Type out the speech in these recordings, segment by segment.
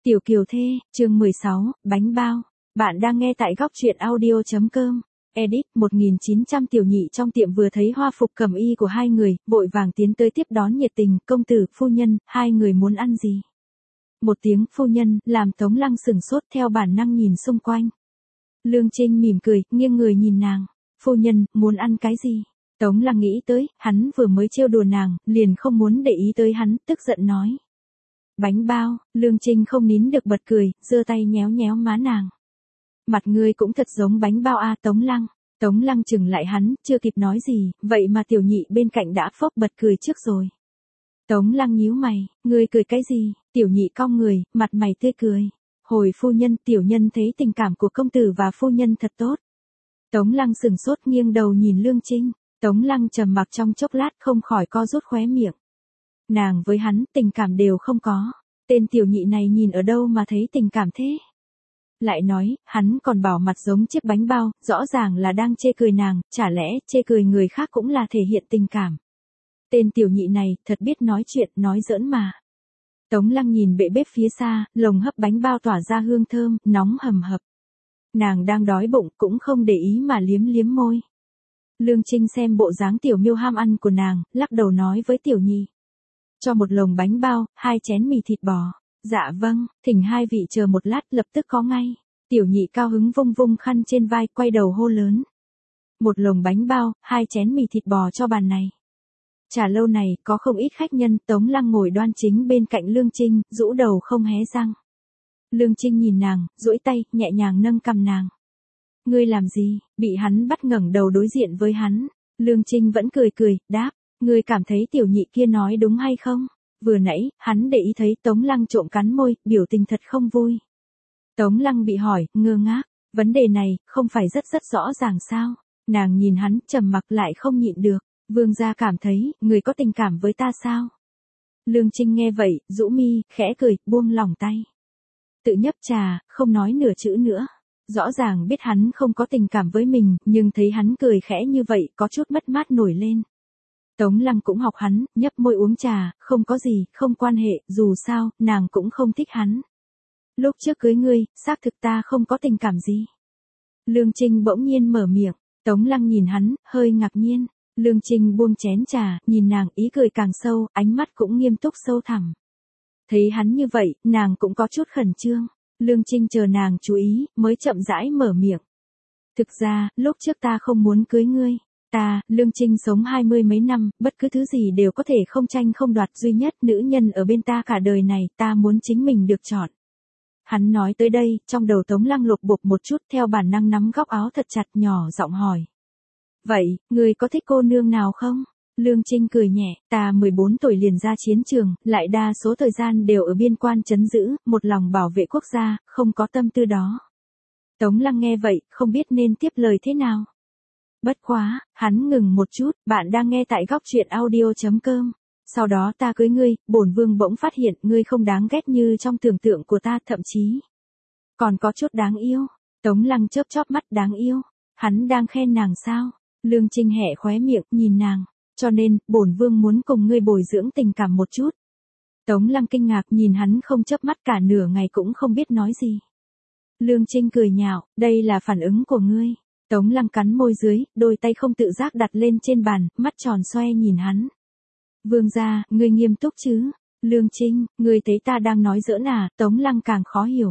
Tiểu Kiều Thê, chương 16, bánh bao. Bạn đang nghe tại góc truyện audio.com. Edit 1900. Tiểu Nhị trong tiệm vừa thấy hoa phục cẩm y của hai người, vội vàng tiến tới tiếp đón nhiệt tình. Công tử, phu nhân, hai người muốn ăn gì? Một tiếng phu nhân, làm Tống Lăng sửng sốt theo bản năng nhìn xung quanh. Lương Trinh mỉm cười, nghiêng người nhìn nàng. Phu nhân, muốn ăn cái gì? Tống Lăng nghĩ tới, hắn vừa mới trêu đùa nàng, liền không muốn để ý tới hắn, tức giận nói. Bánh bao. Lương Trinh không nín được bật cười, giơ tay nhéo nhéo má nàng. Mặt ngươi cũng thật giống bánh bao a. Tống Lăng. Tống Lăng chừng lại hắn, chưa kịp nói gì, vậy mà tiểu nhị bên cạnh đã phốc bật cười trước rồi. Tống Lăng nhíu mày, ngươi cười cái gì? Tiểu nhị cong người, mặt mày tươi cười. Hồi phu nhân, tiểu nhân thấy tình cảm của công tử và phu nhân thật tốt. Tống Lăng sừng sốt nghiêng đầu nhìn Lương Trinh. Tống Lăng trầm mặc trong chốc lát không khỏi co rút khóe miệng. Nàng với hắn tình cảm đều không có. Tên tiểu nhị này nhìn ở đâu mà thấy tình cảm thế? Lại nói, hắn còn bảo mặt giống chiếc bánh bao, rõ ràng là đang chê cười nàng, chả lẽ chê cười người khác cũng là thể hiện tình cảm. Tên tiểu nhị này, thật biết nói chuyện, nói giỡn mà. Tống Lăng nhìn bệ bếp phía xa, lồng hấp bánh bao tỏa ra hương thơm, nóng hầm hập. Nàng đang đói bụng, cũng không để ý mà liếm liếm môi. Lương Trinh xem bộ dáng tiểu miêu ham ăn của nàng, lắc đầu nói với tiểu nhị. Cho một lồng bánh bao, 2 chén mì thịt bò. Dạ vâng, thỉnh hai vị chờ một lát, lập tức có ngay. Tiểu nhị cao hứng vung vung khăn trên vai, quay đầu hô lớn. Một lồng bánh bao, 2 chén mì thịt bò cho bàn này. Trà lâu này, có không ít khách nhân. Tống Lăng ngồi đoan chính bên cạnh Lương Trinh, rũ đầu không hé răng. Lương Trinh nhìn nàng, duỗi tay, nhẹ nhàng nâng cằm nàng. Ngươi làm gì? Bị hắn bắt ngẩng đầu đối diện với hắn. Lương Trinh vẫn cười cười, đáp. Ngươi cảm thấy tiểu nhị kia nói đúng hay không? Vừa nãy, hắn để ý thấy Tống Lăng trộm cắn môi, biểu tình thật không vui. Tống Lăng bị hỏi, ngơ ngác. Vấn đề này, không phải rất rõ ràng sao? Nàng nhìn hắn, trầm mặc lại không nhịn được. Vương gia cảm thấy, người có tình cảm với ta sao? Lương Trinh nghe vậy, rũ mi, khẽ cười, buông lỏng tay. Tự nhấp trà, không nói nửa chữ nữa. Rõ ràng biết hắn không có tình cảm với mình, nhưng thấy hắn cười khẽ như vậy, có chút mất mát nổi lên. Tống Lăng cũng học hắn, nhấp môi uống trà, không có gì, không quan hệ, dù sao, nàng cũng không thích hắn. Lúc trước cưới ngươi, xác thực ta không có tình cảm gì. Lương Trinh bỗng nhiên mở miệng, Tống Lăng nhìn hắn, hơi ngạc nhiên. Lương Trinh buông chén trà, nhìn nàng, ý cười càng sâu, ánh mắt cũng nghiêm túc sâu thẳm. Thấy hắn như vậy, nàng cũng có chút khẩn trương. Lương Trinh chờ nàng chú ý, mới chậm rãi mở miệng. Thực ra, lúc trước ta không muốn cưới ngươi. Ta, Lương Trinh sống 20 mấy năm, bất cứ thứ gì đều có thể không tranh không đoạt, duy nhất nữ nhân ở bên ta cả đời này, ta muốn chính mình được chọn. Hắn nói tới đây, trong đầu Tống Lăng lục bục một chút, theo bản năng nắm góc áo thật chặt, nhỏ giọng hỏi. Vậy, ngươi có thích cô nương nào không? Lương Trinh cười nhẹ, ta 14 tuổi liền ra chiến trường, lại đa số thời gian đều ở biên quan trấn giữ, một lòng bảo vệ quốc gia, không có tâm tư đó. Tống Lăng nghe vậy, không biết nên tiếp lời thế nào. Bất quá, hắn ngừng một chút, bạn đang nghe tại góc truyện audio.com. Sau đó ta cưới ngươi, bổn vương bỗng phát hiện ngươi không đáng ghét như trong tưởng tượng của ta, thậm chí còn có chút đáng yêu. Tống Lăng chớp chóp mắt, đáng yêu. Hắn đang khen nàng sao? Lương Trinh hé khóe miệng, nhìn nàng. Cho nên, bổn vương muốn cùng ngươi bồi dưỡng tình cảm một chút. Tống Lăng kinh ngạc nhìn hắn không chớp mắt cả nửa ngày cũng không biết nói gì. Lương Trinh cười nhạo, đây là phản ứng của ngươi. Tống Lăng cắn môi dưới, đôi tay không tự giác đặt lên trên bàn, mắt tròn xoe nhìn hắn. Vương gia, ngươi nghiêm túc chứ? Lương Trinh, ngươi thấy ta đang nói giỡn à? Tống Lăng càng khó hiểu.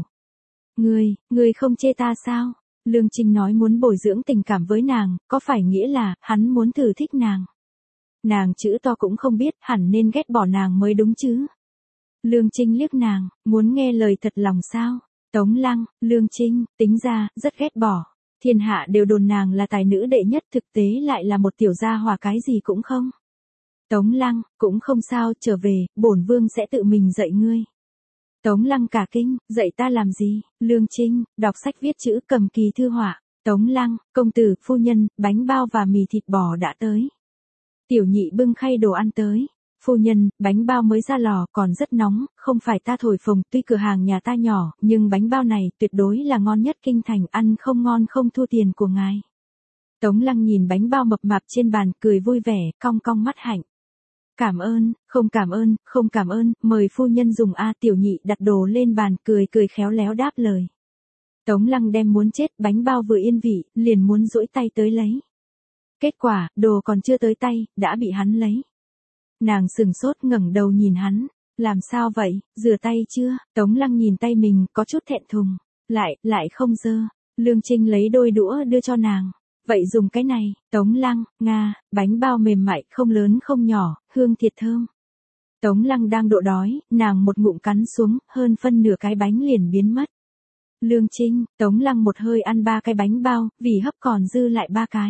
Ngươi không chê ta sao? Lương Trinh nói muốn bồi dưỡng tình cảm với nàng, có phải nghĩa là, hắn muốn thử thích nàng? Nàng chữ to cũng không biết, hẳn nên ghét bỏ nàng mới đúng chứ? Lương Trinh liếc nàng, muốn nghe lời thật lòng sao? Tống Lăng, Lương Trinh, tính ra, rất ghét bỏ. Thiên hạ đều đồn nàng là tài nữ đệ nhất, thực tế lại là một tiểu gia hỏa cái gì cũng không. Tống Lăng, cũng không sao, trở về, bổn vương sẽ tự mình dạy ngươi. Tống Lăng cả kinh, dạy ta làm gì? Lương Trinh, đọc sách viết chữ, cầm kỳ thư họa. Tống Lăng, công tử, phu nhân, bánh bao và mì thịt bò đã tới. Tiểu nhị bưng khay đồ ăn tới. Phu nhân, bánh bao mới ra lò, còn rất nóng, không phải ta thổi phồng, tuy cửa hàng nhà ta nhỏ, nhưng bánh bao này tuyệt đối là ngon nhất kinh thành, ăn không ngon không thua tiền của ngài. Tống Lăng nhìn bánh bao mập mạp trên bàn, cười vui vẻ, cong cong mắt hạnh. Cảm ơn, Không cảm ơn, mời phu nhân dùng a. Tiểu nhị đặt đồ lên bàn, cười cười khéo léo đáp lời. Tống Lăng đem muốn chết, bánh bao vừa yên vị, liền muốn duỗi tay tới lấy. Kết quả, đồ còn chưa tới tay, đã bị hắn lấy. Nàng sừng sốt ngẩng đầu nhìn hắn, làm sao vậy, rửa tay chưa? Tống Lăng nhìn tay mình, có chút thẹn thùng, lại không dơ. Lương Trinh lấy đôi đũa đưa cho nàng. Vậy dùng cái này, Tống Lăng, bánh bao mềm mại, không lớn không nhỏ, hương thiệt thơm. Tống Lăng đang độ đói, nàng một ngụm cắn xuống, hơn phân nửa cái bánh liền biến mất. Lương Trinh, Tống Lăng một hơi ăn 3 cái bánh bao, vì hấp còn dư lại 3 cái.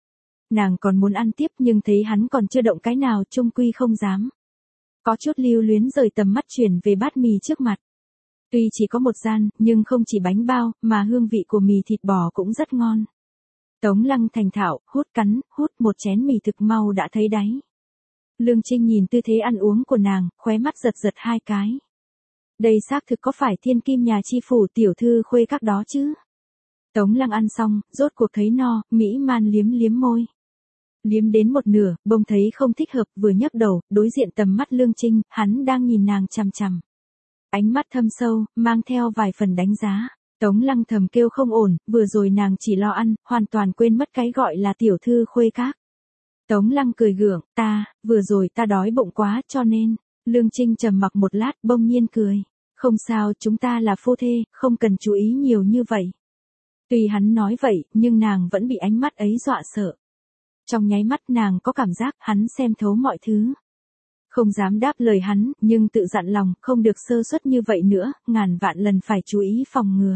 Nàng còn muốn ăn tiếp nhưng thấy hắn còn chưa động cái nào, chung quy không dám. Có chút lưu luyến rời tầm mắt chuyển về bát mì trước mặt. Tuy chỉ có một gian, nhưng không chỉ bánh bao, mà hương vị của mì thịt bò cũng rất ngon. Tống Lăng thành thạo, hút một chén mì thực mau đã thấy đáy. Lương Trinh nhìn tư thế ăn uống của nàng, khóe mắt giật 2 cái. Đây xác thực có phải thiên kim nhà chi phủ tiểu thư khuê các đó chứ? Tống Lăng ăn xong, rốt cuộc thấy no, mỹ man liếm môi. Liếm đến một nửa, bỗng thấy không thích hợp, vừa nhấc đầu, đối diện tầm mắt Lương Trinh, hắn đang nhìn nàng chằm chằm. Ánh mắt thâm sâu, mang theo vài phần đánh giá. Tống Lăng thầm kêu không ổn, vừa rồi nàng chỉ lo ăn, hoàn toàn quên mất cái gọi là tiểu thư khuê các. Tống Lăng cười gượng, vừa rồi ta đói bụng quá cho nên. Lương Trinh trầm mặc một lát, bỗng nhiên cười. Không sao, chúng ta là phu thê, không cần chú ý nhiều như vậy. Tuy hắn nói vậy, nhưng nàng vẫn bị ánh mắt ấy dọa sợ. Trong nháy mắt nàng có cảm giác hắn xem thấu mọi thứ. Không dám đáp lời hắn, nhưng tự dặn lòng, không được sơ suất như vậy nữa, ngàn vạn lần phải chú ý phòng ngừa.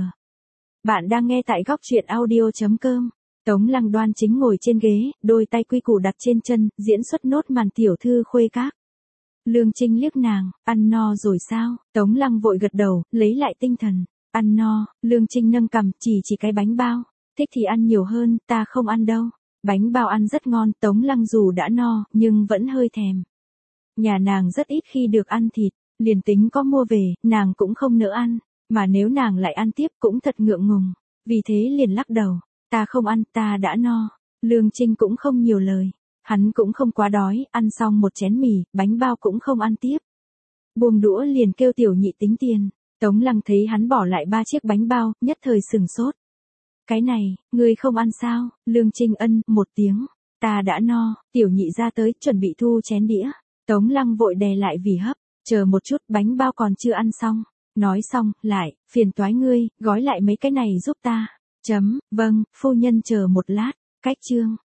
Bạn đang nghe tại góc truyện audio.com. Tống Lăng đoan chính ngồi trên ghế, đôi tay quy củ đặt trên chân, diễn xuất nốt màn tiểu thư khuê các. Lương Trinh liếc nàng, ăn no rồi sao? Tống Lăng vội gật đầu, lấy lại tinh thần. Ăn no, Lương Trinh nâng cằm, chỉ cái bánh bao. Thích thì ăn nhiều hơn, ta không ăn đâu. Bánh bao ăn rất ngon, Tống Lăng dù đã no, nhưng vẫn hơi thèm. Nhà nàng rất ít khi được ăn thịt, liền tính có mua về, nàng cũng không nỡ ăn. Mà nếu nàng lại ăn tiếp cũng thật ngượng ngùng. Vì thế liền lắc đầu. Ta không ăn, ta đã no. Lương Trinh cũng không nhiều lời. Hắn cũng không quá đói, ăn xong một chén mì, bánh bao cũng không ăn tiếp. Buông đũa liền kêu tiểu nhị tính tiền. Tống Lăng thấy hắn bỏ lại 3 chiếc bánh bao, nhất thời sừng sốt. Cái này, ngươi không ăn sao? Lương Trinh ân, một tiếng. Ta đã no, tiểu nhị ra tới, chuẩn bị thu chén đĩa. Tống Lăng vội đè lại vì hấp. Chờ một chút, bánh bao còn chưa ăn xong. Nói xong, lại, phiền toái ngươi, gói lại mấy cái này giúp ta. Vâng, phu nhân chờ một lát. Cách chương.